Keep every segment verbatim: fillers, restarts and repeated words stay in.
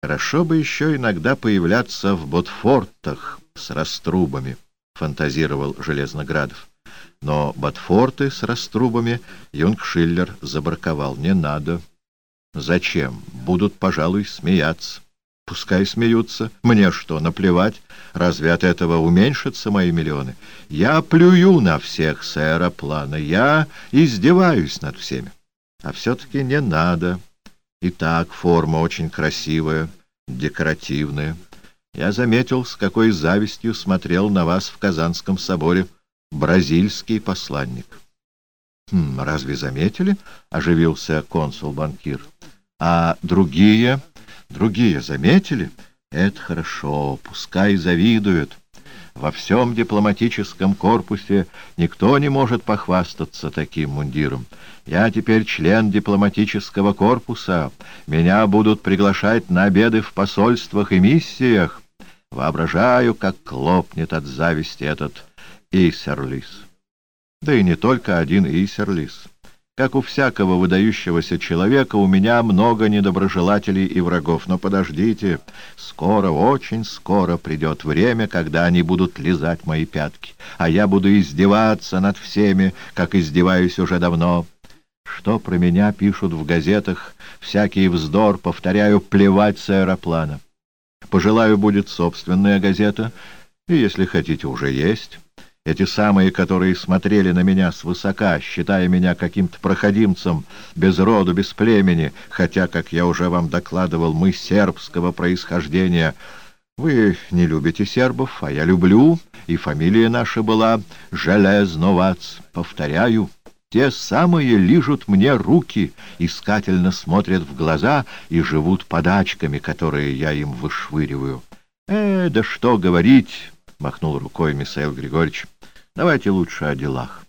Хорошо бы еще иногда появляться в ботфортах с раструбами, — фантазировал Железноградов. Но ботфорты с раструбами Юнгшиллер забраковал. Не надо. Зачем? Будут, пожалуй, смеяться. Пускай смеются. Мне что, наплевать? Разве от этого уменьшатся мои миллионы? Я плюю на всех с аэроплана. Я издеваюсь над всеми. А все-таки не надо. Итак, форма очень красивая, декоративная. Я заметил, с какой завистью смотрел на вас в Казанском соборе бразильский посланник. Хм, разве заметили? — оживился консул-банкир. А другие, другие заметили? Это хорошо, пускай завидуют. Во всем дипломатическом корпусе никто не может похвастаться таким мундиром. Я теперь член дипломатического корпуса. Меня будут приглашать на обеды в посольствах и миссиях. Воображаю, как клопнет от зависти этот Исерлис. Да и не только один Исерлис. Как у всякого выдающегося человека, у меня много недоброжелателей и врагов. Но подождите, скоро, очень скоро придет время, когда они будут лизать мои пятки, а я буду издеваться над всеми, как издеваюсь уже давно. Что про меня пишут в газетах, всякий вздор, повторяю, плевать с аэроплана. Пожелаю, будет собственная газета, и, если хотите, уже есть. Эти самые, которые смотрели на меня свысока, считая меня каким-то проходимцем, без роду, без племени, хотя, как я уже вам докладывал, мы сербского происхождения. Вы не любите сербов, а я люблю, и фамилия наша была Железновац. Повторяю, те самые лижут мне руки, искательно смотрят в глаза и живут подачками, которые я им вышвыриваю. Э, да что говорить... — махнул рукой Михаил Григорьевич. — Давайте лучше о делах.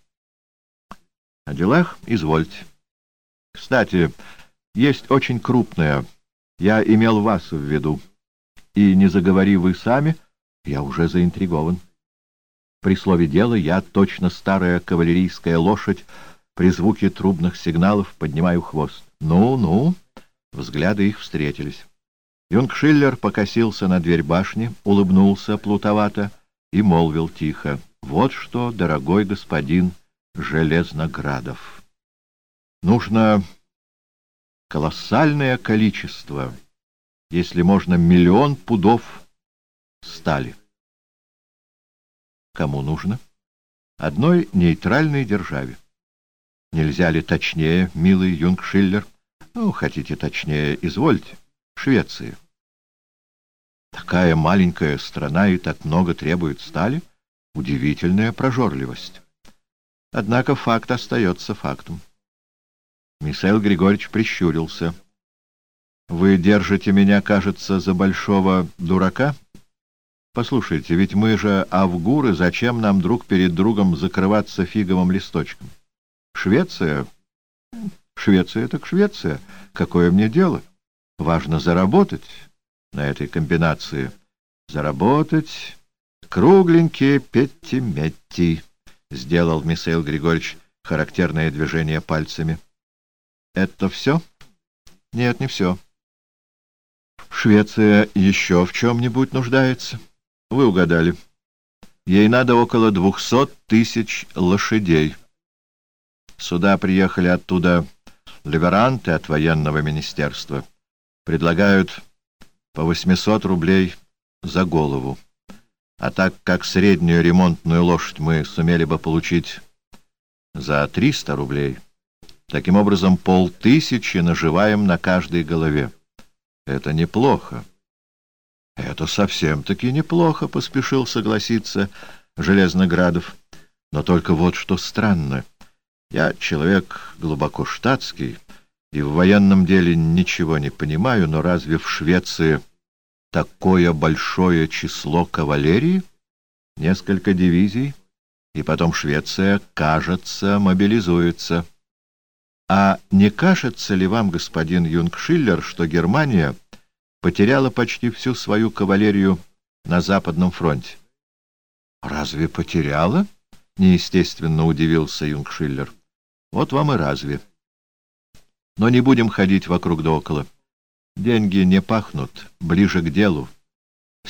— О делах? Извольте. Кстати, есть очень крупное. Я имел вас в виду. И не заговори вы сами, я уже заинтригован. При слове «дело» я, точно старая кавалерийская лошадь, при звуке трубных сигналов поднимаю хвост. Ну-ну, взгляды их встретились. Юнгшиллер покосился на дверь башни, улыбнулся плутовато и молвил тихо: «Вот что, дорогой господин Железноградов, нужно колоссальное количество, если можно миллион пудов стали». Кому нужно? Одной нейтральной державе. Нельзя ли точнее, милый Юнгшиллер? Ну, хотите точнее, извольте. Швеции. Такая маленькая страна и так много требует стали? Удивительная прожорливость. Однако факт остается фактом. Михаил Григорьевич прищурился. Вы держите меня, кажется, за большого дурака? Послушайте, ведь мы же авгуры, зачем нам друг перед другом закрываться фиговым листочком? Швеция? Швеция так Швеция. Какое мне дело? Важно заработать на этой комбинации. Заработать кругленькие петти-метти, — сделал Михаил Григорьевич характерное движение пальцами. Это все? Нет, не все. Швеция еще в чем-нибудь нуждается. Вы угадали. Ей надо около двухсот тысяч лошадей. Сюда приехали оттуда леверанты от военного министерства. Предлагают по восемьсот рублей за голову. А так как среднюю ремонтную лошадь мы сумели бы получить за триста рублей, таким образом полтысячи наживаем на каждой голове. Это неплохо. Это совсем-таки неплохо, — поспешил согласиться Железноградов. Но только вот что странно. Я человек глубоко штатский, и в военном деле ничего не понимаю, но разве в Швеции такое большое число кавалерии? Несколько дивизий, и потом Швеция, кажется, мобилизуется. А не кажется ли вам, господин Юнгшиллер, что Германия потеряла почти всю свою кавалерию на Западном фронте? — Разве потеряла? — неестественно удивился Юнгшиллер. — Вот вам и разве. Но не будем ходить вокруг да около. Деньги не пахнут, ближе к делу.